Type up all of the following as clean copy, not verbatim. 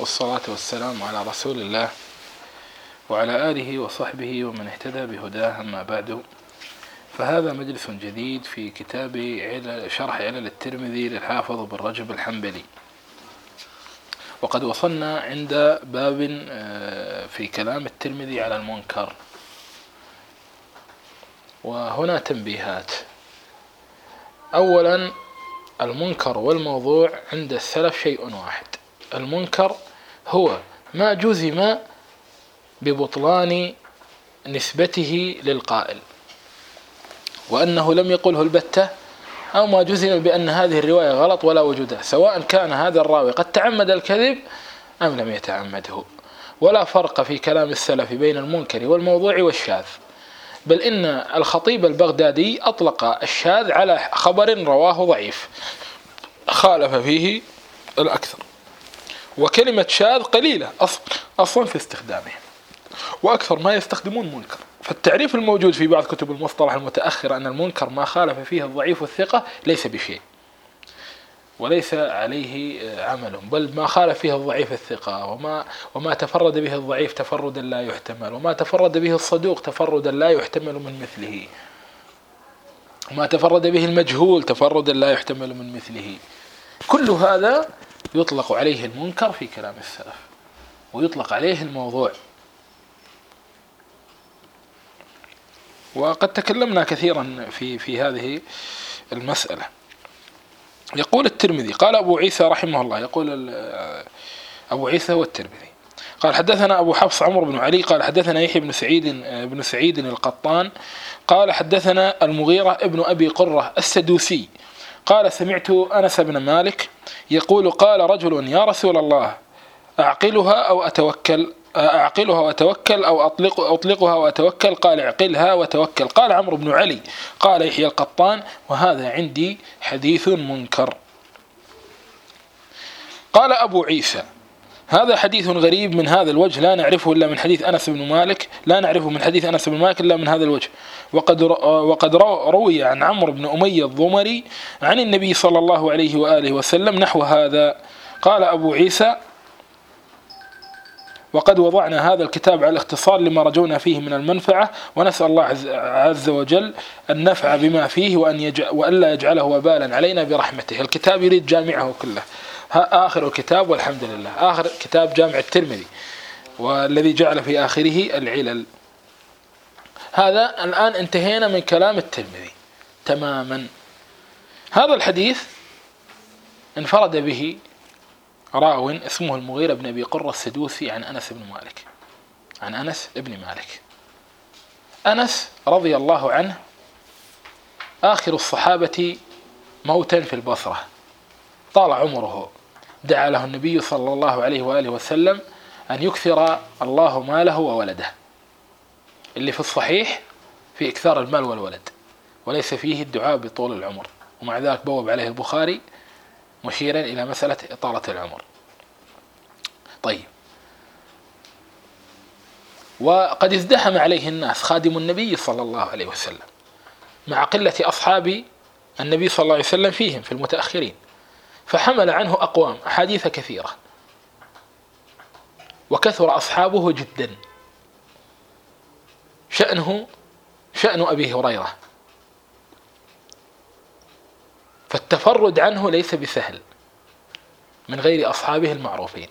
والصلاة والسلام على رسول الله وعلى آله وصحبه ومن اهتدى بهداه، أما بعد، فهذا مجلس جديد في كتاب شرح علل الترمذي للحافظ ابن رجب الحنبلي. وقد وصلنا عند باب في كلام الترمذي على المنكر، وهنا تنبيهات. أولا، المنكر والموضوع عند السلف شيء واحد. المنكر هو ما جزم ببطلان نسبته للقائل وأنه لم يقله البتة، أو ما جزم بأن هذه الرواية غلط ولا وجودها، سواء كان هذا الراوي قد تعمد الكذب أم لم يتعمده. ولا فرق في كلام السلف بين المنكر والموضوع والشاذ، بل إن الخطيب البغدادي أطلق الشاذ على خبر رواه ضعيف خالف فيه الأكثر، وكلمة شاذ قليلة أصلا في استخدامه، وأكثر ما يستخدمون منكر. فالتعريف الموجود في بعض كتب المصطلح المتأخرة أن المنكر ما خالف فيه الضعيف والثقة ليس بشيء وليس عليه عمل، بل ما خالف فيه الضعيف الثقة، وما تفرد به الضعيف تفردا لا يحتمل، وما تفرد به الصدوق تفردا لا يحتمل من مثله، وما تفرد به المجهول تفردا لا يحتمل من مثله. كل هذا يطلق عليه المنكر في كلام السلف، ويطلق عليه الموضوع. وقد تكلمنا كثيرا في هذه المسألة. يقول الترمذي قال أبو عيسى رحمه الله، يقول أبو عيسى والترمذي قال حدثنا أبو حفص عمرو بن علي قال حدثنا يحيى بن سعيد القطان قال حدثنا المغيرة ابن أبي قرة السدوسي قال سمعت أنس بن مالك يقول قال رجل يا رسول الله أعقلها وأتوكل أو أطلقها وأتوكل؟ قال اعقلها وتوكل. قال عمرو بن علي قال يحيى القطان وهذا عندي حديث منكر. قال أبو عيسى هذا حديث غريب من هذا الوجه، لا نعرفه إلا من حديث أنس بن مالك، لا نعرفه من حديث أنس بن مالك إلا من هذا الوجه. وقد روي عن عمرو بن أمية الضمري عن النبي صلى الله عليه وآله وسلم نحو هذا. قال أبو عيسى وقد وضعنا هذا الكتاب على الاختصار لما رجونا فيه من المنفعة، ونسأل الله عز وجل النفع بما فيه وألا يجعله وبالا علينا برحمته. الكتاب يريد جامعه كله، آخر الكتاب والحمد لله، آخر كتاب جامع الترمذي، والذي جعل في آخره العلل. هذا الآن انتهينا من كلام الترمذي تماما. هذا الحديث انفرد به راو اسمه المغيرة بن أبي قرة السدوسي عن أنس بن مالك. أنس رضي الله عنه آخر الصحابة موتا في البصرة، طال عمره، دعا له النبي صلى الله عليه وآله وسلم أن يكثر الله ماله وولده، اللي في الصحيح في إكثار المال والولد، وليس فيه الدعاء بطول العمر، ومع ذلك بوب عليه البخاري مشيرا إلى مسألة إطالة العمر. طيب، وقد ازدحم عليه الناس خادم النبي صلى الله عليه وسلم مع قلة أصحاب النبي صلى الله عليه وسلم فيهم في المتأخرين، فحمل عنه أقوام أحاديث كثيرة، وكثر أصحابه جدا، شأن أبي هريرة، فالتفرد عنه ليس بسهل من غير أصحابه المعروفين.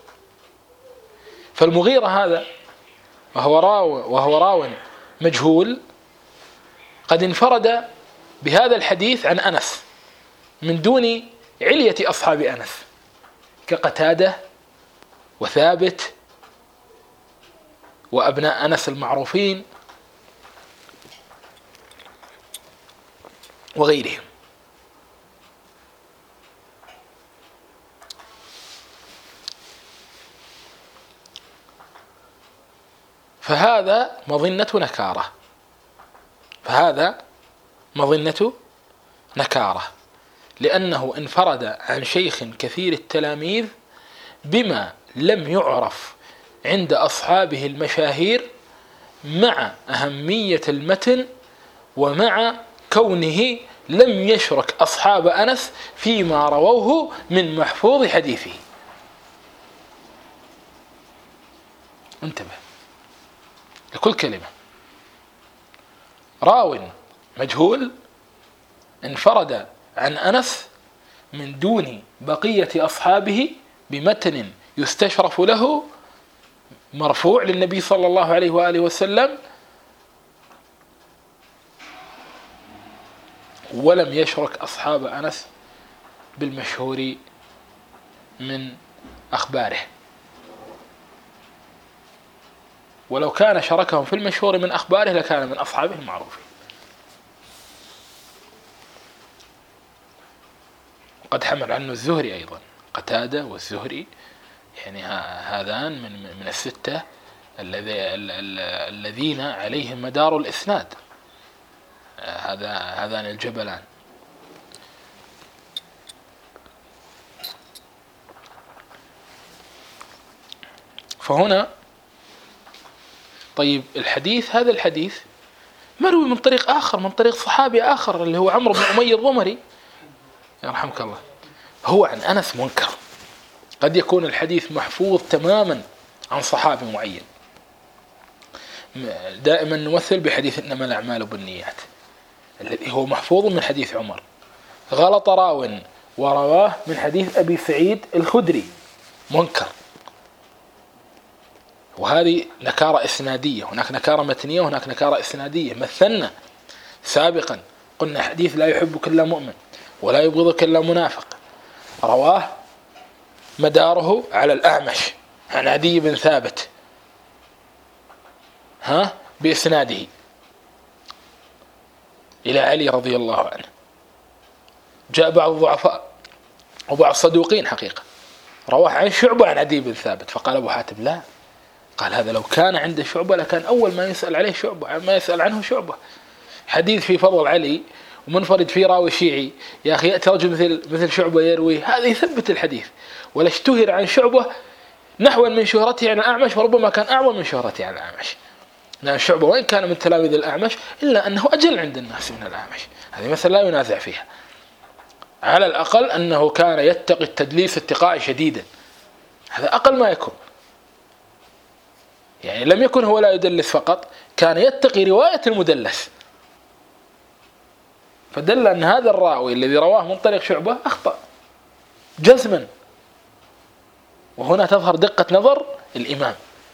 فالمغيرة هذا وهو راو مجهول قد انفرد بهذا الحديث عن أنس من دون علية أصحاب أنس كقتادة وثابت وأبناء أنس المعروفين وغيرهم. فهذا مظنة نكارة، لأنه انفرد عن شيخ كثير التلاميذ بما لم يعرف عند أصحابه المشاهير، مع أهمية المتن، ومع كونه لم يشرك أصحاب أنس فيما رووه من محفوظ حديثه. انتبه لكل كلمة. راو مجهول انفرد عن أنس من دون بقية أصحابه بمتن يستشرف له مرفوع للنبي صلى الله عليه وآله وسلم، ولم يشرك أصحاب أنس بالمشهور من أخباره، ولو كان شركهم في المشهور من أخباره لكان من أصحابه المعروفين. قد حمل عنه الزهري أيضا، قتادة والزهري، يعني هذان من الستة الذين عليهم مدار الإسناد، هذان الجبلان. فهنا طيب الحديث، هذا الحديث مروي من طريق آخر، من طريق صحابي آخر اللي هو عمرو بن أمية الضمري يرحمك الله، هو عن أنس منكر. قد يكون الحديث محفوظ تماما عن صحابي معين. دائما نمثل بحديث إنما الأعمال بالنيات الذي هو محفوظ من حديث عمر، غلط راو ورواه من حديث أبي سعيد الخدري منكر، وهذه نكارة إسنادية. هناك نكارة متنية وهناك نكارة إسنادية. مثلنا سابقا قلنا حديث لا يحبك إلا مؤمن ولا يبغضك إلا منافق، رواه مداره على الأعمش عن عدي بن ثابت بإسناده إلى علي رضي الله عنه. جاء بعض الضعفاء وبعض الصدوقين حقيقة رواه عن شعبة عن عدي بن ثابت، فقال أبو حاتم لا، قال هذا لو كان عند شعبة لكان أول ما يسأل عليه شعبة، ما يسأل عنه شعبة. حديث في فضل علي ومنفرد فيه راوي شيعي، يا أخي يأتي رجل مثل شعبة يروي، هذا يثبت الحديث. ولا اشتهر عن شعبة نحو من شهرته عن الأعمش، وربما كان أعظم من شهرته عن الأعمش، لأن شعبة وإن كان من تلاميذ الأعمش إلا أنه أجل عند الناس من الأعمش، هذه مثلا لا ينازع فيها. على الأقل أنه كان يتقي التدليس اتقاء شديدا، هذا أقل ما يكون. يعني لم يكن هو لا يدلس فقط، كان يتقي رواية المدلس، فدل أن هذا الراوي الذي رواه من طريق شعبة أخطأ جزما. وهنا تظهر دقة نظر الإمام.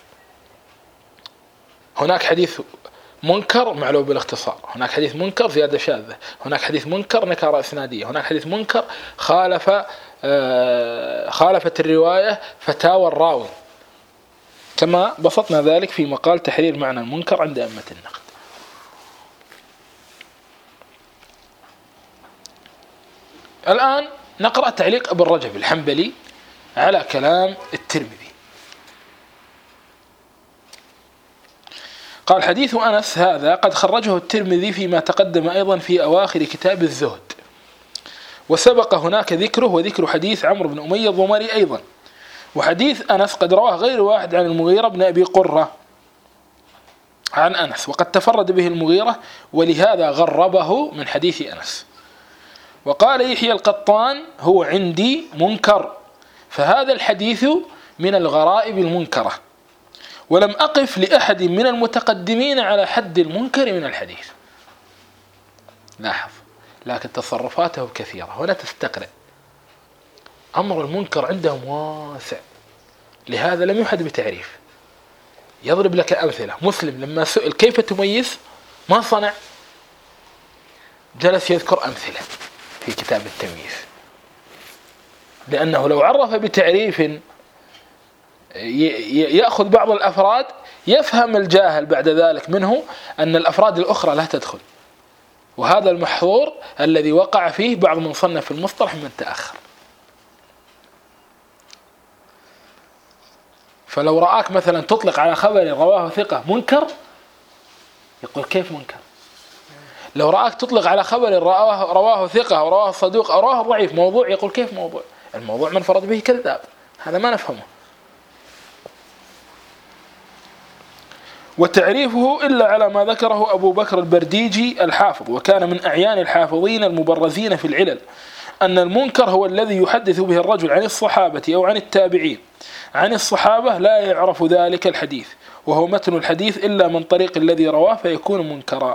هناك حديث منكر معلوم بالاختصار، هناك حديث منكر زيادة شاذة، هناك حديث منكر نكارة إسنادية، هناك حديث منكر خالفت الرواية فتاوى الراوي، كما بسطنا ذلك في مقال تحرير معنى المنكر عند أئمة النقد. الآن نقرأ تعليق ابن رجب الحنبلي على كلام الترمذي. قال حديث أنس هذا قد خرجه الترمذي فيما تقدم أيضا في أواخر كتاب الزهد، وسبق هناك ذكره وذكر حديث عمرو بن أمية الضمري أيضا. وحديث أنس قد رواه غير واحد عن المغيرة بن أبي قرة عن أنس، وقد تفرد به المغيرة ولهذا غربه من حديث أنس. وقال يحيى القطان هو عندي منكر، فهذا الحديث من الغرائب المنكرة، ولم أقف لأحد من المتقدمين على حد المنكر من الحديث. لاحظ، لكن تصرفاته كثيرة، هنا تستقرأ أمر المنكر عندهم واسع، لهذا لم يحد بتعريف. يضرب لك أمثلة. مسلم لما سئل كيف تميز ما صنع؟ جلس يذكر أمثلة في كتاب التمييز، لأنه لو عرف بتعريف يأخذ بعض الأفراد يفهم الجاهل بعد ذلك منه أن الأفراد الأخرى لا تدخل، وهذا المحظور الذي وقع فيه بعض من صنف المصطلح من تأخر. فلو رآك مثلا تطلق على خبر رواه ثقة منكر يقول كيف منكر؟ لو رآك تطلق على خبر رواه ثقة أو رواه صدوق أو رواه ضعيف موضوع يقول كيف موضوع؟ الموضوع من فرد به كذاب، هذا ما نفهمه. وتعريفه إلا على ما ذكره أبو بكر البرديجي الحافظ، وكان من أعيان الحافظين المبرزين في العلل، أن المنكر هو الذي يحدث به الرجل عن الصحابة أو عن التابعين عن الصحابة لا يعرف ذلك الحديث وهو متن الحديث إلا من طريق الذي رواه فيكون منكرا.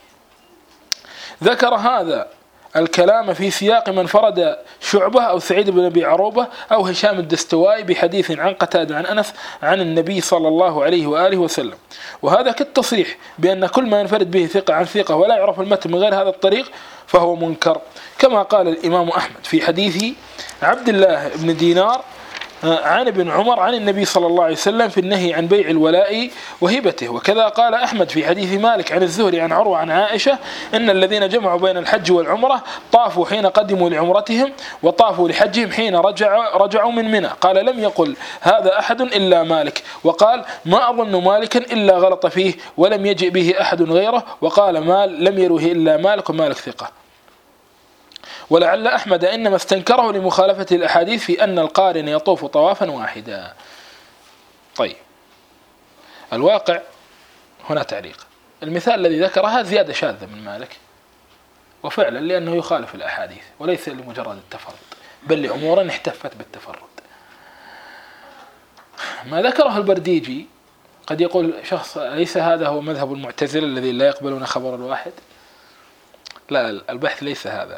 ذكر هذا الكلام في سياق من فرد شعبة أو سعيد بن أبي عروبة أو هشام الدستوائي بحديث عن قتادة عن أنس عن النبي صلى الله عليه وآله وسلم، وهذا كالتصريح بأن كل ما ينفرد به ثقة عن ثقة ولا يعرف المتن من غير هذا الطريق فهو منكر، كما قال الإمام أحمد في حديث عبد الله بن دينار عن ابن عمر عن النبي صلى الله عليه وسلم في النهي عن بيع الولاء وهبته. وكذا قال أحمد في حديث مالك عن الزهري عن عروة عن عائشة إن الذين جمعوا بين الحج والعمرة طافوا حين قدموا لعمرتهم وطافوا لحجهم حين رجعوا من منى. قال لم يقل هذا أحد إلا مالك، وقال ما أظن مالكا إلا غلط فيه ولم يجئ به أحد غيره، وقال مال لم يروه إلا مالك ومالك ثقة. ولعل أحمد إنما استنكره لمخالفة الأحاديث في أن القارن يطوف طوافا واحدا. طيب الواقع هنا تعليق. المثال الذي ذكرها زيادة شاذة من مالك، وفعلا لأنه يخالف الأحاديث وليس لمجرد التفرد بل لأمور احتفت بالتفرد. ما ذكره البرديجي قد يقول شخص ليس هذا هو مذهب المعتزلة الذي لا يقبلون خبر الواحد. لا، البحث ليس هذا،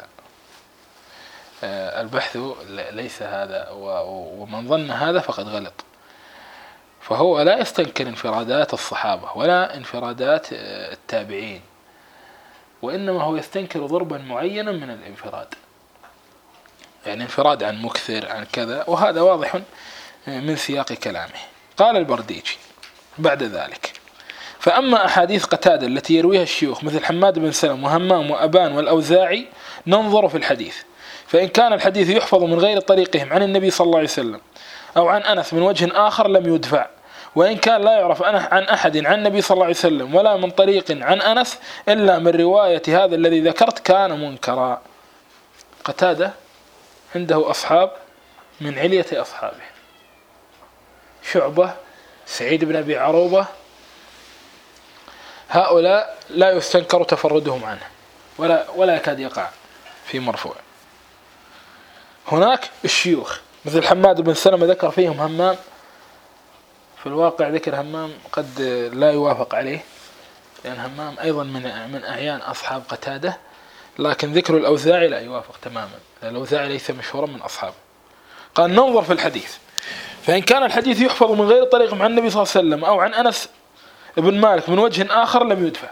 البحث ليس هذا، ومن ظن هذا فقد غلط. فهو لا يستنكر انفرادات الصحابة ولا انفرادات التابعين، وإنما هو يستنكر ضربا معينا من الانفراد، يعني انفراد عن مكثر عن كذا، وهذا واضح من سياق كلامه. قال البرديجي بعد ذلك: فأما أحاديث قتادة التي يرويها الشيوخ مثل حماد بن سلم وهمام وأبان والأوزاعي ننظر في الحديث، فإن كان الحديث يحفظ من غير طريقهم عن النبي صلى الله عليه وسلم أو عن أنس من وجه آخر لم يدفع، وإن كان لا يعرف عن أحد عن النبي صلى الله عليه وسلم ولا من طريق عن أنس إلا من رواية هذا الذي ذكرت كان منكرا. قتادة عنده أصحاب من علية أصحابه، شعبة، سعيد بن أبي عروبة، هؤلاء لا يستنكر تفردهم عنه ولا يكاد يقع في مرفوع. هناك الشيوخ مثل حماد بن سلمة ذكر فيهم همام، في الواقع ذكر همام قد لا يوافق عليه، لأن همام أيضا من أعيان أصحاب قتادة، لكن ذكر الأوزاعي لا يوافق تماما، الأوزاعي ليس مشهورا من أصحابه. قال ننظر في الحديث، فإن كان الحديث يحفظ من غير طريق عن النبي صلى الله عليه وسلم أو عن أنس ابن مالك من وجه آخر لم يدفع.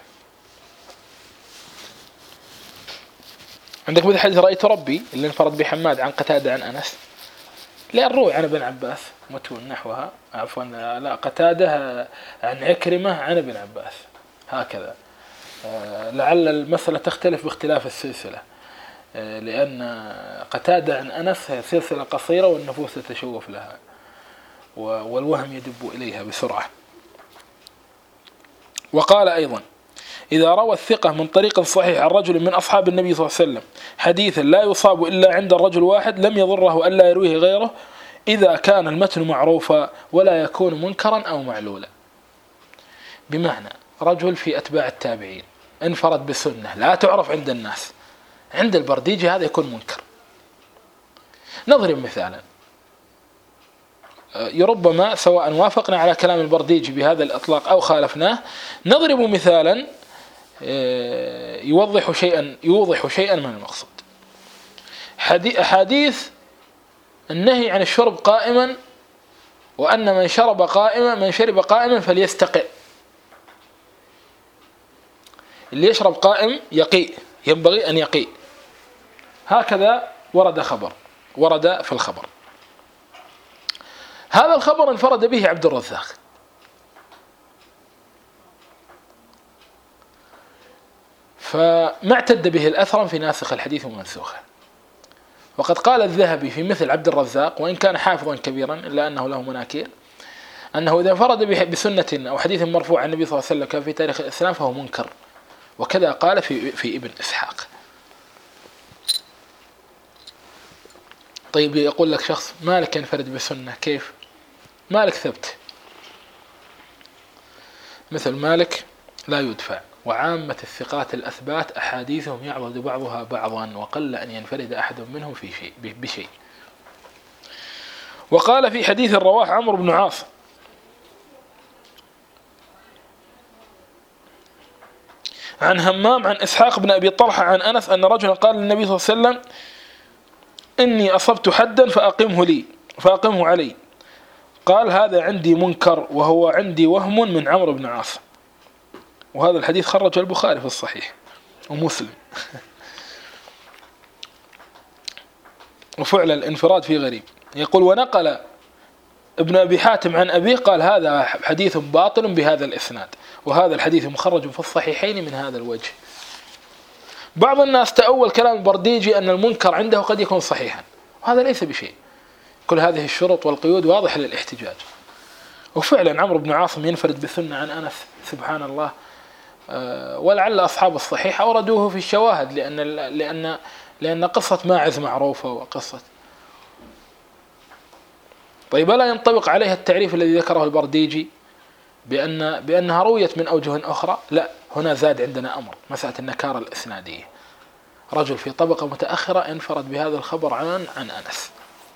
عندك مثل حديث رأيت ربي اللي انفرد بحماد عن قتادة عن أنس، لا الروي عن ابن عباس متون نحوها، عفوا لا، قتادة عن عكرمة عن ابن عباس هكذا. لعل المسألة تختلف باختلاف السلسلة، لأن قتادة عن أنس هي سلسلة قصيرة والنفوس تتشوف لها والوهم يدب إليها بسرعة. وقال أيضا: إذا روى الثقة من طريق صحيح عن رجل من أصحاب النبي صلى الله عليه وسلم حديثا لا يصاب إلا عند الرجل واحد لم يضره ألا يرويه غيره إذا كان المتن معروفا ولا يكون منكرا أو معلولا. بمعنى رجل في أتباع التابعين انفرد بسنة لا تعرف عند الناس، عند البرديجي هذا يكون منكر. نضرب مثالا، ربما سواء وافقنا على كلام البرديجي بهذا الإطلاق أو خالفناه، نضرب مثالا يوضح شيئا من المقصود. أحاديث النهي عن الشرب قائما، وأن من شرب قائما فليستقئ، اللي يشرب قائم يقيء، ينبغي أن يقيء، هكذا ورد في الخبر. هذا الخبر انفرد به عبد الرزاق، فما اعتد به الأثر في ناسخ الحديث ومنسوخه. وقد قال الذهبي في مثل عبد الرزاق وإن كان حافظا كبيرا إلا أنه له مناكير، أنه إذا انفرد بسنة أو حديث مرفوع عن النبي صلى الله عليه وسلم كان في تاريخ الإسلام فهو منكر. وكذا قال في ابن إسحاق. طيب يقول لك شخص مالك ينفرد بسنة، كيف؟ مالك ثبت، مثل مالك لا يدفع، وعامة الثقات الأثبات أحاديثهم يعضد بعضها بعضا وقل أن ينفرد أحد منهم بشيء. وقال في حديث رواه عمرو بن عاص عن همام عن إسحاق بن أبي طلحة عن أنس أن رجلا قال للنبي صلى الله عليه وسلم إني أصبت حدا فأقمه علي. قال هذا عندي منكر وهو عندي وهم من عمرو بن عاص. وهذا الحديث خرج البخاري في الصحيح ومسلم. وفعل الانفراد فيه غريب. يقول ونقل ابن أبي حاتم عن أبيه قال هذا حديث باطل بهذا الإسناد، وهذا الحديث مخرج في الصحيحين من هذا الوجه. بعض الناس تأول كلام البرديجي أن المنكر عنده قد يكون صحيحا، وهذا ليس بشيء. كل هذه الشروط والقيود واضحة للاحتجاج. وفعلا عمرو بن عاصم ينفرد بالسنة عن أنس سبحان الله. ولعل أصحاب الصحيح أوردوه في الشواهد لأن قصة ماعز معروفة وقصة. طيب لا ينطبق عليها التعريف الذي ذكره البرديجي بأنها رويت من أوجه أخرى؟ لا، هنا زاد عندنا أمر، مسألة النكارة الإسنادية. رجل في طبقة متأخرة انفرد بهذا الخبر عن أنس.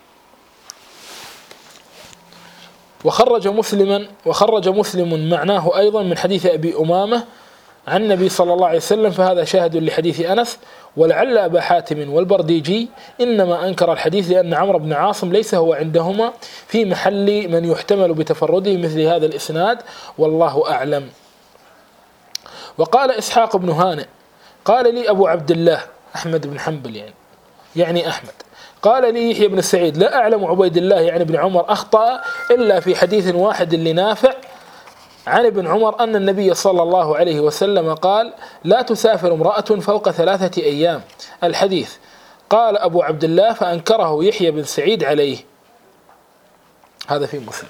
وخرج مسلم معناه أيضا من حديث أبي أمامة عن النبي صلى الله عليه وسلم، فهذا شاهد لحديث أنس. ولعل أبا حاتم والبرديجي إنما أنكر الحديث لأن عمرو بن عاصم ليس هو عندهما في محل من يحتمل بتفرده مثل هذا الإسناد، والله أعلم. وقال إسحاق بن هانئ قال لي أبو عبد الله أحمد بن حنبل يعني أحمد، قال لي يحيى بن سعيد لا أعلم عبيد الله يعني بن عمر أخطأ إلا في حديث واحد لنافع عن ابن عمر أن النبي صلى الله عليه وسلم قال لا تسافر امرأة فوق 3 أيام. الحديث. قال أبو عبد الله فأنكره يحيى بن سعيد عليه. هذا في مسلم.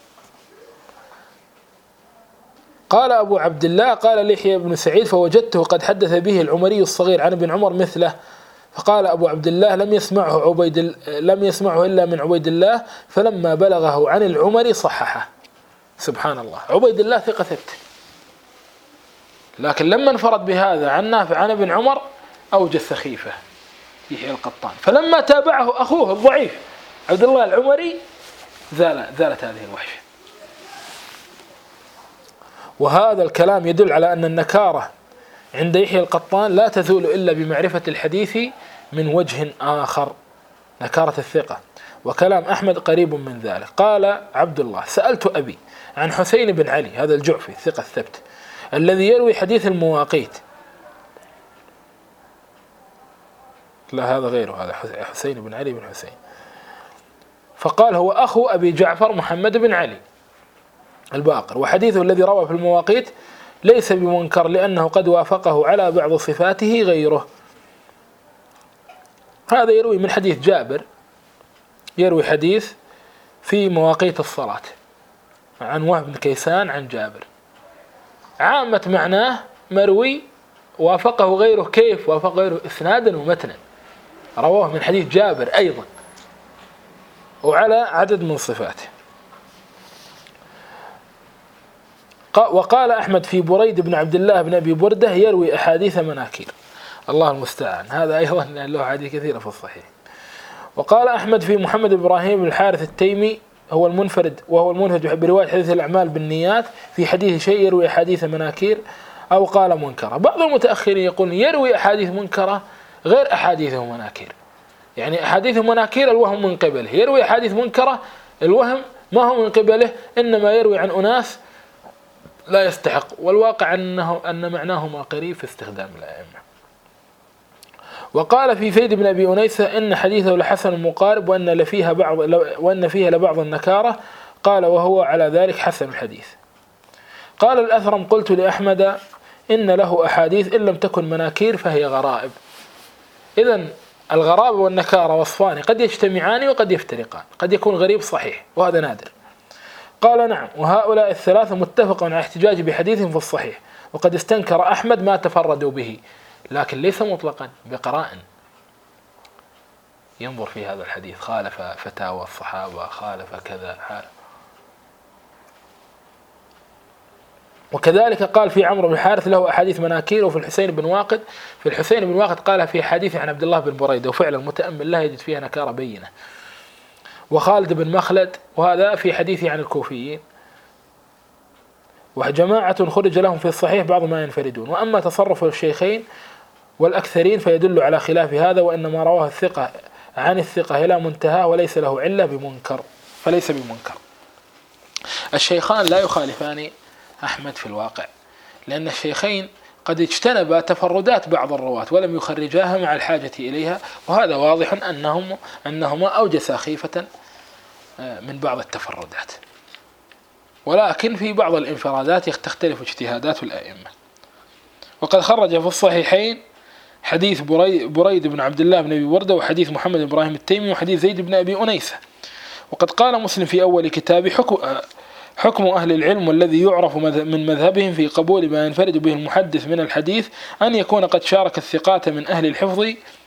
قال أبو عبد الله قال يحيى بن سعيد فوجدته قد حدث به العمري الصغير عن ابن عمر مثله. فقال أبو عبد الله لم يسمعه إلا من عبيد الله، فلما بلغه عن العمري صححه. سبحان الله، عبيد الله ثقة ثبت، لكن لما انفرد بهذا عن نافع عن ابن عمر أوجد سخيفة يحيى القطان، فلما تابعه أخوه الضعيف عبد الله العمري زالت هذه الوحشة. وهذا الكلام يدل على أن النكارة عند يحيى القطان لا تزول إلا بمعرفة الحديث من وجه آخر، نكارة الثقة. وكلام أحمد قريب من ذلك. قال عبد الله سألت أبي عن حسين بن علي هذا الجعفي الثقة الثبت الذي يروي حديث المواقيت. لا هذا غيره، هذا حسين بن علي بن حسين. فقال هو أخو أبي جعفر محمد بن علي الباقر، وحديثه الذي روى في المواقيت ليس بمنكر لأنه قد وافقه على بعض صفاته غيره. هذا يروي من حديث جابر، يروي حديث في مواقيت الصلاة عن وهب بن كيسان عن جابر، عامة معناه مروي وافقه غيره. كيف وافق غيره؟ إسنادا ومتنا، رواه من حديث جابر أيضا وعلى عدد من صفاته. وقال أحمد في بريد بن عبد الله بن أبي بردة يروي أحاديث مناكير. الله المستعان، هذا أيضا له أحاديث كثيرة في الصحيح. وقال أحمد في محمد بن إبراهيم بن الحارث التيمي وهو المنفرد برواية حديث الأعمال بالنيات في حديث شيء يروي أحاديث مناكير أو قال منكرة. بعض المتأخرين يقول يروي أحاديث منكرة غير أحاديثه مناكير، يعني أحاديث مناكير الوهم من قبله، يروي أحاديث منكرة الوهم ما هو من قبله، إنما يروي عن أناس لا يستحق. والواقع أن معناهما قريب في استخدام الأئمة. وقال في فيد بن أبي أنيسة إن حديثه لحسن مقارب وأن فيها لبعض النكارة. قال وهو على ذلك حسن الحديث. قال الأثرم قلت لأحمد إن له أحاديث إن لم تكن مناكير فهي غرائب. إذن الغرائب والنكارة وصفان قد يجتمعان وقد يفترقان، قد يكون غريب صحيح وهذا نادر. قال نعم، وهؤلاء الثلاثة متفق على احتجاج بحديث في الصحيح، وقد استنكر أحمد ما تفردوا به، لكن ليس مطلقا بقرائن ينظر في هذا الحديث، خالف فتاوى الصحابة، خالف كذا حال. وكذلك قال في عمرو بن الحارث له أحاديث مناكير. وفي الحسين بن واقد قال في حديث عن عبد الله بن بريدة، وفعلا المتأمل لا يجد فيها نكارة بينة. وخالد بن مخلد، وهذا في حديثه عن الكوفيين، وجماعة خرج لهم في الصحيح بعض ما ينفردون. وأما تصرف الشيخين والأكثرين فيدل على خلاف هذا، وإنما رواه الثقة عن الثقة إلى منتهى وليس له علة بمنكر، فليس بمنكر. الشيخان لا يخالفان أحمد في الواقع، لأن الشيخين قد اجتنبا تفردات بعض الرواة ولم يخرجاها مع الحاجة إليها، وهذا واضح أنهما أوجسا خيفة من بعض التفردات، ولكن في بعض الانفرادات تختلف اجتهادات الأئمة. وقد خرج في الصحيحين حديث بريد بن عبد الله بن أبي وردة، وحديث محمد بن إبراهيم التيمي، وحديث زيد بن أبي أنيسة. وقد قال مسلم في أول كتابه حكم أهل العلم والذي يعرف من مذهبهم في قبول ما ينفرد به المحدث من الحديث أن يكون قد شارك الثقات من أهل الحفظ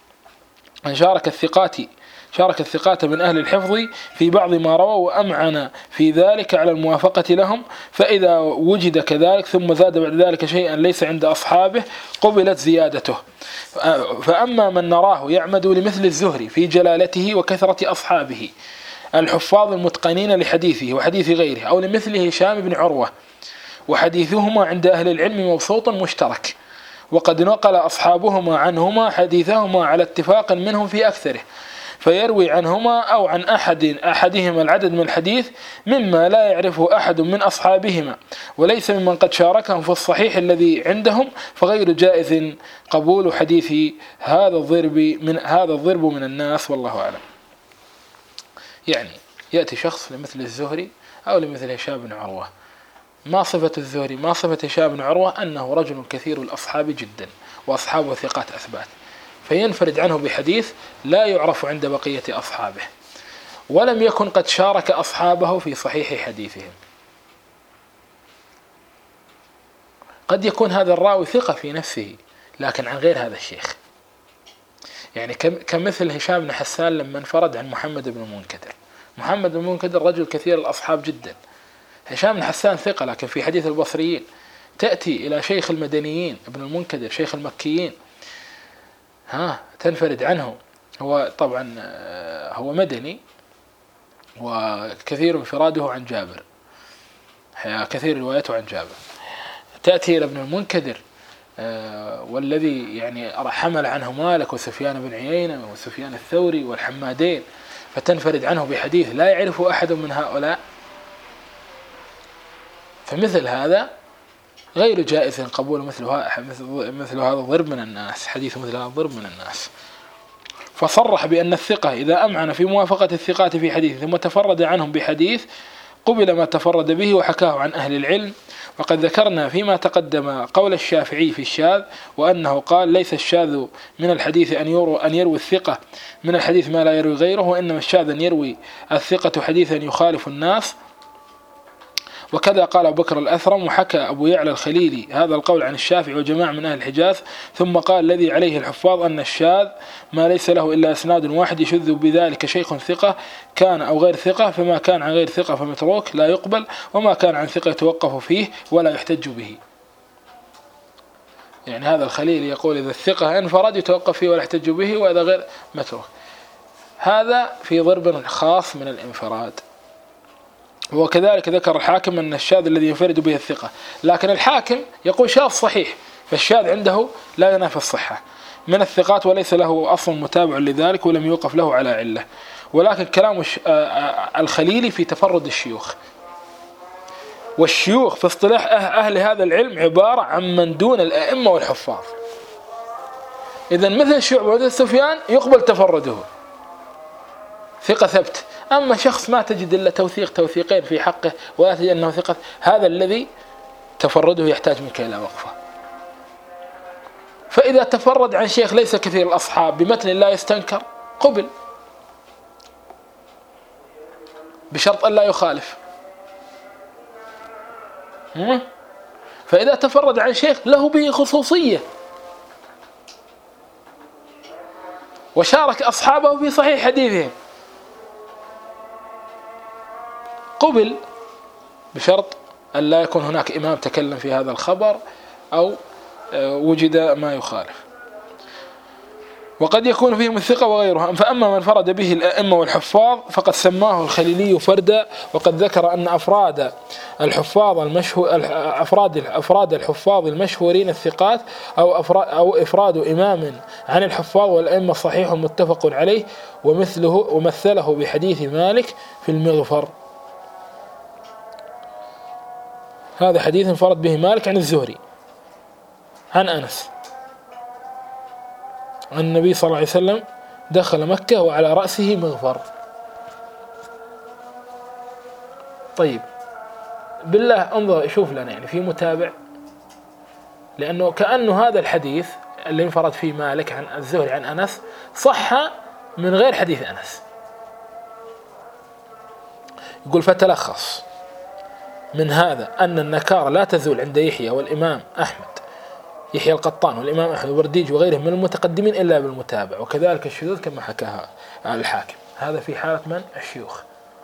من أهل الحفظ في بعض ما روى، وأمعن في ذلك على الموافقة لهم. فإذا وجد كذلك ثم زاد بعد ذلك شيئا ليس عند أصحابه قبلت زيادته. فأما من نراه يعمد لمثل الزهري في جلالته وكثرة أصحابه الحفاظ المتقنين لحديثه وحديث غيره، أو لمثل هشام بن عروة وحديثهما عند أهل العلم مبسوط مشترك، وقد نقل أصحابهما عنهما حديثهما على اتفاق منهم في أكثره، فيروي عنهما أو عن أحدهما العدد من الحديث مما لا يعرفه أحد من أصحابهما، وليس ممن قد شاركهم في الصحيح الذي عندهم، فغير جائز قبول حديث هذا الضرب من الناس، والله أعلم. يعني يأتي شخص لمثل الزهري أو لمثل هشام بن عروة، ما صفة الزهري ما صفة هشام بن عروة؟ أنه رجل كثير الأصحاب جدا وأصحابه ثقات أثبات، فينفرد عنه بحديث لا يعرف عند بقية أصحابه، ولم يكن قد شارك أصحابه في صحيح حديثهم. قد يكون هذا الراوي ثقة في نفسه لكن عن غير هذا الشيخ، يعني كمثل هشام بن حسان لما انفرد عن محمد بن المنكدر. محمد بن المنكدر رجل كثير الأصحاب جدا، هشام بن حسان ثقة لكن في حديث البصريين. تأتي إلى شيخ المدنيين ابن المنكدر شيخ المكيين تنفرد عنه، هو طبعا هو مدني وكثير انفراده عن جابر، كثير روايته عن جابر. تأتي إلى ابن المنكدر والذي يعني حمل عنه مالك وسفيان بن عيينة وسفيان الثوري والحمادين، فتنفرد عنه بحديث لا يعرف أحد من هؤلاء، فمثل هذا غير جائز قبول مثل هذا الضرب من الناس، حديث مثل هذا الضرب من الناس. فصرح بأن الثقة إذا أمعن في موافقة الثقات في حديث ثم تفرد عنهم بحديث قبل ما تفرد به وحكاه عن أهل العلم. وقد ذكرنا فيما تقدم قول الشافعي في الشاذ، وأنه قال ليس الشاذ من الحديث أن يروي الثقة من الحديث ما لا يروي غيره، وإنما الشاذ أن يروي الثقة حديثا يخالف الناس. وكذا قال أبو بكر الأثرم، وحكى أبو يعلى الخليلي هذا القول عن الشافعي وجماعة من أهل الحجاز. ثم قال الذي عليه الحفاظ أن الشاذ ما ليس له إلا إسناد واحد يشذ بذلك شيخ ثقة كان أو غير ثقة، فما كان عن غير ثقة فمتروك لا يقبل، وما كان عن ثقة يتوقف فيه ولا يحتج به. يعني هذا الخليل يقول إذا الثقة انفرد يتوقف فيه ولا يحتج به، وإذا غير متروك. هذا في ضرب خاص من الانفراد. وكذلك ذكر الحاكم أن الشاذ الذي ينفرد به الثقة، لكن الحاكم يقول شاذ صحيح، فالشاذ عنده لا ينافي الصحة من الثقات وليس له أصل متابع لذلك ولم يوقف له على علة. ولكن كلام الخليلي في تفرد الشيوخ، والشيوخ في اصطلاح أهل هذا العلم عبارة عن من دون الأئمة والحفاظ. إذن مثل شعبة ومثل سفيان يقبل تفرده ثقة ثبت، أما شخص ما تجد إلا توثيقين في حقه ولا تجد أنه ثقة، هذا الذي تفرده يحتاج منك إلى وقفة. فإذا تفرد عن شيخ ليس كثير الأصحاب بمتن لا يستنكر قبل بشرط أن لا يخالف. فإذا تفرد عن شيخ له به خصوصية وشارك أصحابه في صحيح حديثهم قبل بشرط أن لا يكون هناك إمام تكلم في هذا الخبر أو وجد ما يخالف. وقد يكون فيهم الثقة وغيرها. فأما من فرد به الأئمة والحفاظ فقد سماه الخليلي فردا، وقد ذكر أن أفراد الحفاظ المشهورين الثقات أو إفراد إمام عن الحفاظ والأئمة صحيح متفق عليه، ومثله بحديث مالك في المغفر. هذا حديث انفرد به مالك عن الزهري عن أنس أن النبي صلى الله عليه وسلم دخل مكة وعلى رأسه مغفر. طيب بالله انظر شوف لنا يعني في متابع، لأنه كأنه هذا الحديث اللي انفرد فيه مالك عن الزهري عن أنس صح من غير حديث أنس. يقول فتلخص من هذا أن النكارة لا تزول عند يحيى والإمام أحمد، يحيى القطان والإمام أحمد وبرديج وغيرهم من المتقدمين إلا بالمتابع، وكذلك الشذوذ كما حكاها الحاكم. هذا في حالة من الشيوخ.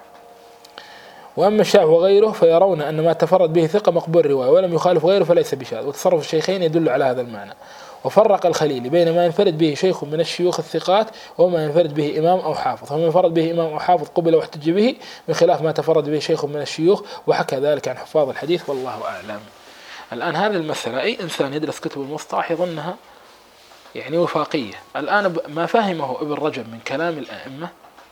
وأما الشافعي وغيره فيرون أن ما تفرد به ثقة مقبول رواية ولم يخالف غيره فليس بشاذ، وتصرف الشيخين يدل على هذا المعنى. وفرق الخليلي بين ما ينفرد به شيخ من الشيوخ الثقات وما ينفرد به إمام أو حافظ، فما ينفرد به إمام أو حافظ قبل واحتج به من خلاف ما تفرد به شيخ من الشيوخ، وحكى ذلك عن حفاظ الحديث والله أعلم. الآن هذه المسألة أي إنسان يدرس كتب المصطلح يظنها يعني وفاقية. الآن ما فهمه ابن رجب من كلام الأئمة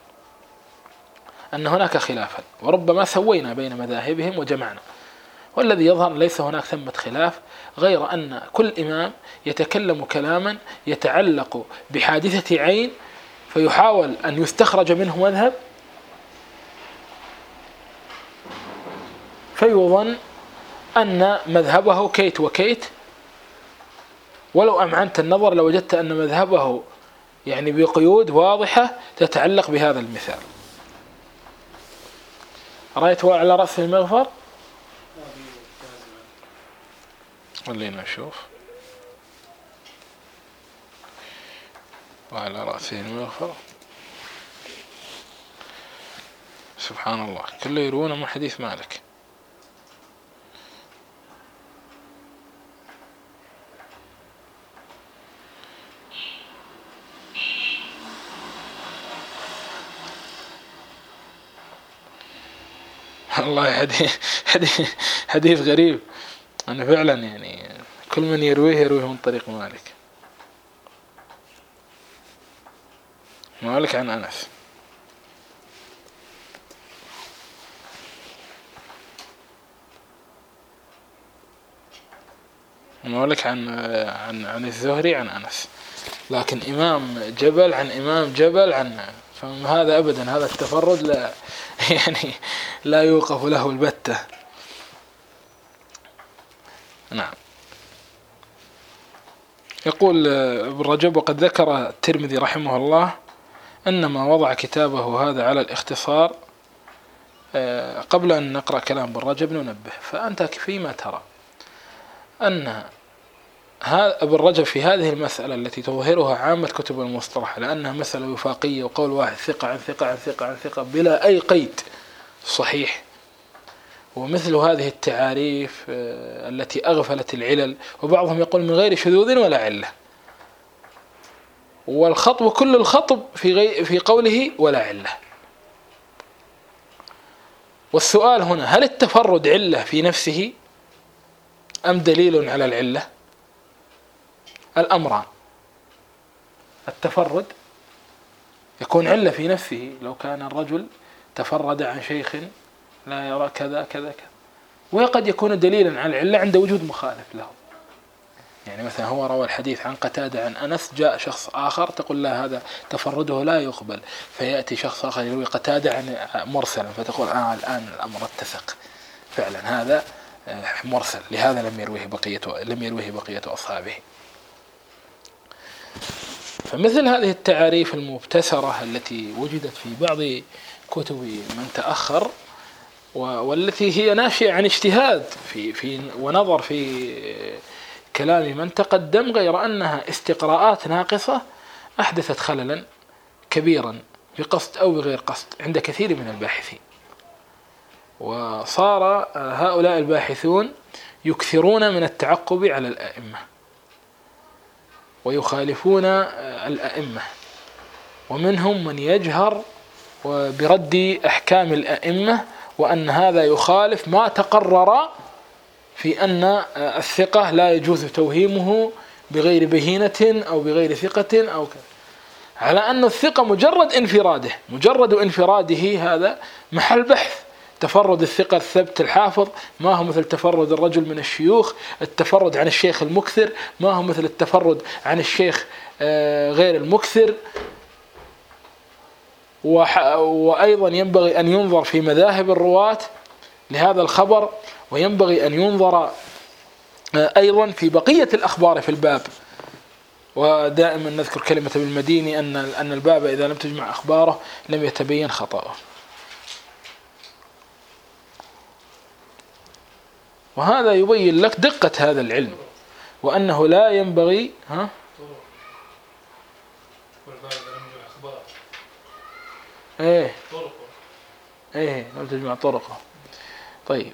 أن هناك خلافا، وربما سوينا بين مذاهبهم وجمعنا، والذي يظهر ليس هناك ثمة خلاف، غير أن كل إمام يتكلم كلاما يتعلق بحادثة عين فيحاول أن يستخرج منه مذهب فيظن أن مذهبه كيت وكيت، ولو أمعنت النظر لوجدت أن مذهبه يعني بقيود واضحة تتعلق بهذا المثال. رأيت على رأس المغفر؟ خلينا نشوف. وعلى رأسه المغفر، سبحان الله كله يروون من حديث مالك. والله حديث غريب، أنا فعلا يعني كل من يرويه من طريق مالك عن أنس. مالك عن الزهري عن أنس، لكن إمام جبل عن إمام جبل عن، فهذا أبدا هذا التفرد لا يعني لا يوقف له البتة. نعم. يقول ابن رجب وقد ذكر الترمذي رحمه الله أن ما وضع كتابه هذا على الاختصار. قبل أن نقرأ كلام ابن رجب ننبه، فأنت فيما ترى أن ابن رجب في هذه المسألة التي تظهرها عامة كتب المصطلح لأنها مسألة وفاقية وقول واحد ثقة عن ثقة عن ثقة عن ثقة بلا أي قيد صحيح، ومثل هذه التعاريف التي أغفلت العلل، وبعضهم يقول من غير شذوذ ولا علة، والخطب كل الخطب في قوله ولا علة. والسؤال هنا هل التفرد علة في نفسه أم دليل على العلة؟ الأمران. التفرد يكون علة في نفسه لو كان الرجل تفرد عن شيخ لا يرى كذا كذا كذا، وقد يكون دليلا على العلة عند وجود مخالف له. يعني مثلا هو روى الحديث عن قتادة عن أنس، جاء شخص آخر تقول لا هذا تفرده لا يقبل، فيأتي شخص آخر يروي قتادة عن مرسلا فتقول الآن الأمر اتسق فعلا هذا مرسل، لهذا لم يرويه بقية أصحابه. فمثل هذه التعاريف المبتسرة التي وجدت في بعض كتب من تأخر والتي هي ناشئة عن اجتهاد في ونظر في كلام من تقدم، غير أنها استقراءات ناقصة أحدثت خللا كبيرا بقصد أو بغير قصد عند كثير من الباحثين، وصار هؤلاء الباحثون يكثرون من التعقب على الأئمة ويخالفون الأئمة، ومنهم من يجهر برد أحكام الأئمة، وأن هذا يخالف ما تقرر في أن الثقة لا يجوز توهيمه بغير بهينة أو بغير ثقة أو كذا، على أن الثقة مجرد انفراده هذا محل بحث. تفرد الثقة الثبت الحافظ ما هو مثل تفرد الرجل من الشيوخ، التفرد عن الشيخ المكثر ما هو مثل التفرد عن الشيخ غير المكثر. وأيضا ينبغي أن ينظر في مذاهب الرواة لهذا الخبر، وينبغي أن ينظر أيضا في بقية الأخبار في الباب. ودائما نذكر كلمة ابن المديني أن الباب إذا لم تجمع أخباره لم يتبين خطأه. وهذا يبين لك دقة هذا العلم، وأنه لا ينبغي لم تجمع طرقه. طيب،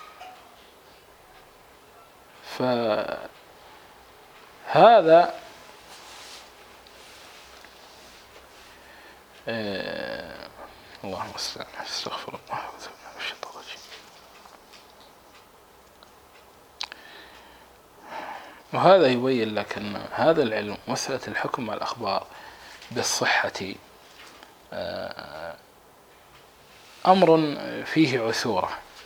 فهذا اللهم استعان، استغفر الله من الشيطان الرجيم. وهذا يبين لك أن هذا العلم، مسألة الحكم على الأخبار بالصحة، أمر فيه عسورة.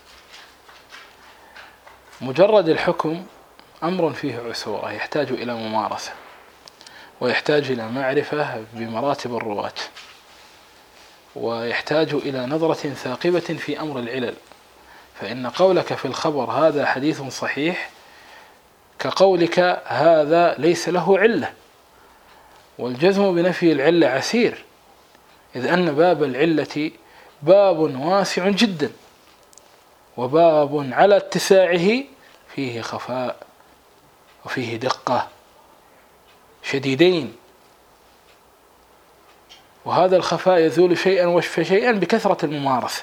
مجرد الحكم أمر فيه عسورة، يحتاج إلى ممارسة، ويحتاج إلى معرفة بمراتب الرواة، ويحتاج إلى نظرة ثاقبة في أمر العلل. فإن قولك في الخبر هذا حديث صحيح كقولك هذا ليس له علة، والجزم بنفي العلة عسير، إذ أن باب العلة باب واسع جدا، وباب على اتساعه فيه خفاء وفيه دقة شديدين، وهذا الخفاء يزول شيئا فشيئا بكثرة الممارسة.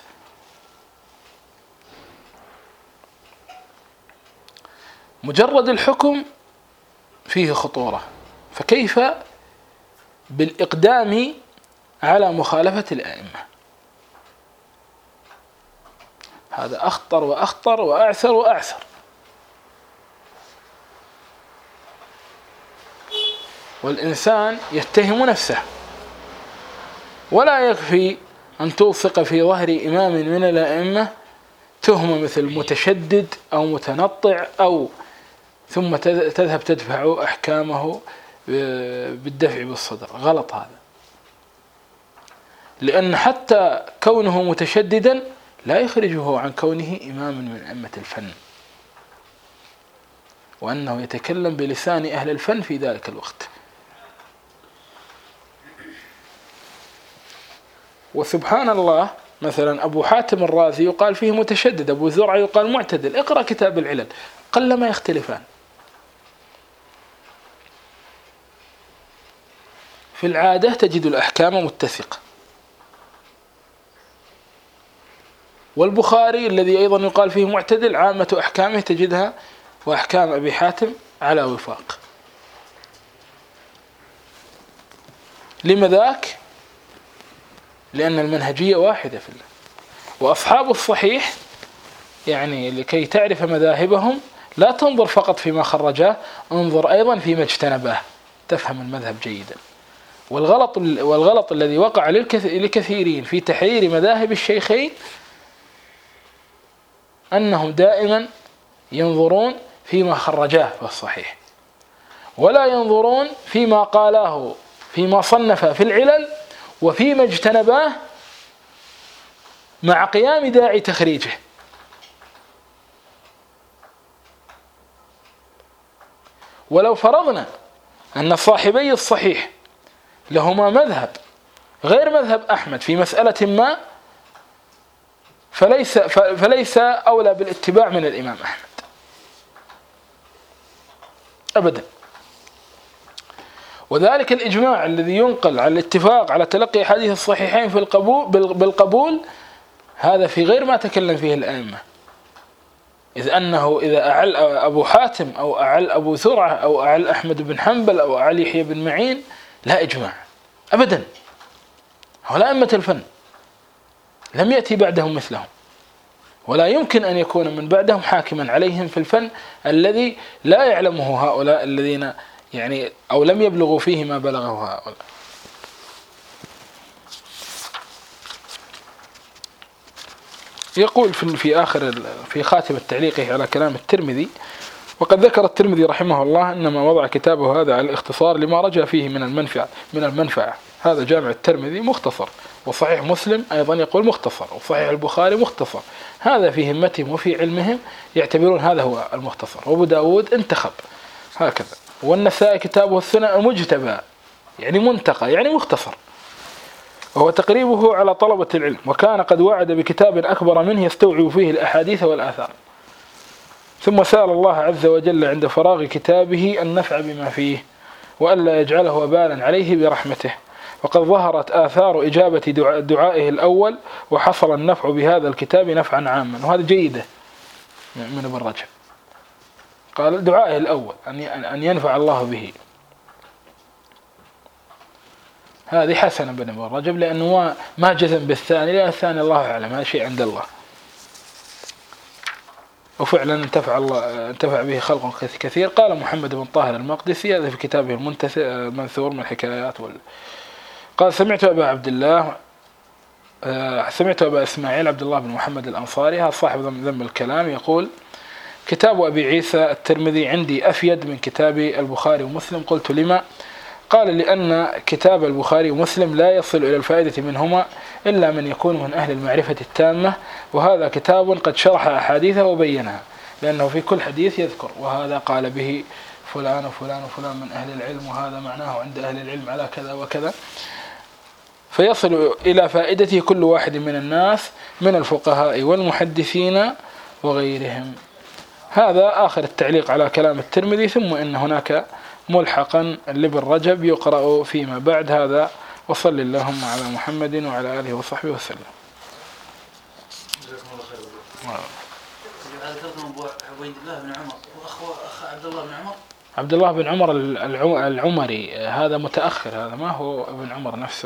مجرد الحكم فيه خطورة، فكيف بالإقدام على مخالفة الأئمة؟ هذا أخطر وأخطر وأعسر وأعسر. والإنسان يتهم نفسه، ولا يكفي أن توثق في ظهر إمام من الأئمة تهمة مثل متشدد أو متنطع، أو ثم تذهب تدفع أحكامه بالدفع بالصدر. غلط هذا، لأن حتى كونه متشددا لا يخرجه عن كونه إماما من أئمة الفن، وأنه يتكلم بلسان أهل الفن في ذلك الوقت. وسبحان الله، مثلا أبو حاتم الرازي يقال فيه متشدد، أبو زرعة يقال معتدل. اقرأ كتاب العلل قلما يختلفان. في العادة تجد الأحكام متسقة. والبخاري الذي أيضا يقال فيه معتدل عامة أحكامه تجدها وأحكام أبي حاتم على وفاق. لما ذاك؟ لأن المنهجية واحدة في الله. وأصحاب الصحيح يعني لكي تعرف مذاهبهم لا تنظر فقط فيما خرجاه، انظر أيضا فيما اجتنباه تفهم المذهب جيدا. والغلط الذي وقع لكثيرين في تحرير مذاهب الشيخين أنهم دائما ينظرون فيما خرجاه في الصحيح، ولا ينظرون فيما قالاه فيما صنف في العلل وفيما اجتنباه مع قيام داعي تخريجه. ولو فرضنا أن صاحبي الصحيح لهما مذهب غير مذهب أحمد في مسألة ما، فليس أولى بالاتباع من الإمام أحمد أبدا. وذلك الإجماع الذي ينقل على الاتفاق على تلقي حديث الصحيحين بالقبول، هذا في غير ما تكلم فيه الأئمة. إذ أنه إذا أعل أبو حاتم أو أعل أبو زرعة أو أعل أحمد بن حنبل أو أعل يحيى بن معين لا إجماع أبدا. هؤلاء أئمة الفن لم يأتي بعدهم مثلهم، ولا يمكن أن يكون من بعدهم حاكما عليهم في الفن الذي لا يعلمه هؤلاء الذين يعني أو لم يبلغوا فيه ما بلغه هؤلاء. يقول في خاتمة تعليقه على كلام الترمذي: وقد ذكر الترمذي رحمه الله إنما وضع كتابه هذا على الاختصار لما رجى فيه من المنفعة. هذا جامع الترمذي مختصر، وصحيح مسلم أيضا يقول مختصر، وصحيح البخاري مختصر. هذا في همتهم وفي علمهم يعتبرون هذا هو المختصر. وابو داود انتخب هكذا، والنسائي كتابه السنن المجتبى يعني منتقى يعني مختصر، وهو تقريبه على طلبة العلم، وكان قد وعد بكتاب أكبر منه يستوعب فيه الأحاديث والآثار. ثم سأل الله عز وجل عند فراغ كتابه النفع بما فيه، وألا يجعله وبالا عليه برحمته. وقد ظهرت آثار إجابة دعائه الأول، وحصل النفع بهذا الكتاب نفعا عاما. وهذا جيدة من ابن رجب، قال دعائه الأول أن ينفع الله به، هذه حسنة بن ابن رجب، لأنه ما جزم بالثاني، لأن الثاني الله أعلم هذا شيء عند الله، وفعلا انتفع به خلق كثير. قال محمد بن طاهر المقدسي هذا في كتابه المنثور من الحكايات قال: سمعت أبا إسماعيل عبد الله بن محمد الأنصاري، هذا صاحب ذم الكلام، يقول: كتاب أبي عيسى الترمذي عندي أفيد من كتاب البخاري ومسلم. قلت: لما؟ قال: لأن كتاب البخاري ومسلم لا يصل إلى الفائدة منهما إلا من يكون من أهل المعرفة التامة، وهذا كتاب قد شرح أحاديثه وبينها، لأنه في كل حديث يذكر وهذا قال به فلان وفلان وفلان من أهل العلم، وهذا معناه عند أهل العلم على كذا وكذا، فيصل إلى فائدته كل واحد من الناس من الفقهاء والمحدثين وغيرهم. هذا آخر التعليق على كلام الترمذي. ثم إن هناك ملحقا لابن رجب يقرأ فيما بعد هذا. وصل اللهم على محمد وعلى آله وصحبه وسلم. عبد الله بن عمر العمري، هذا متأخر، هذا ما هو ابن عمر نفسه.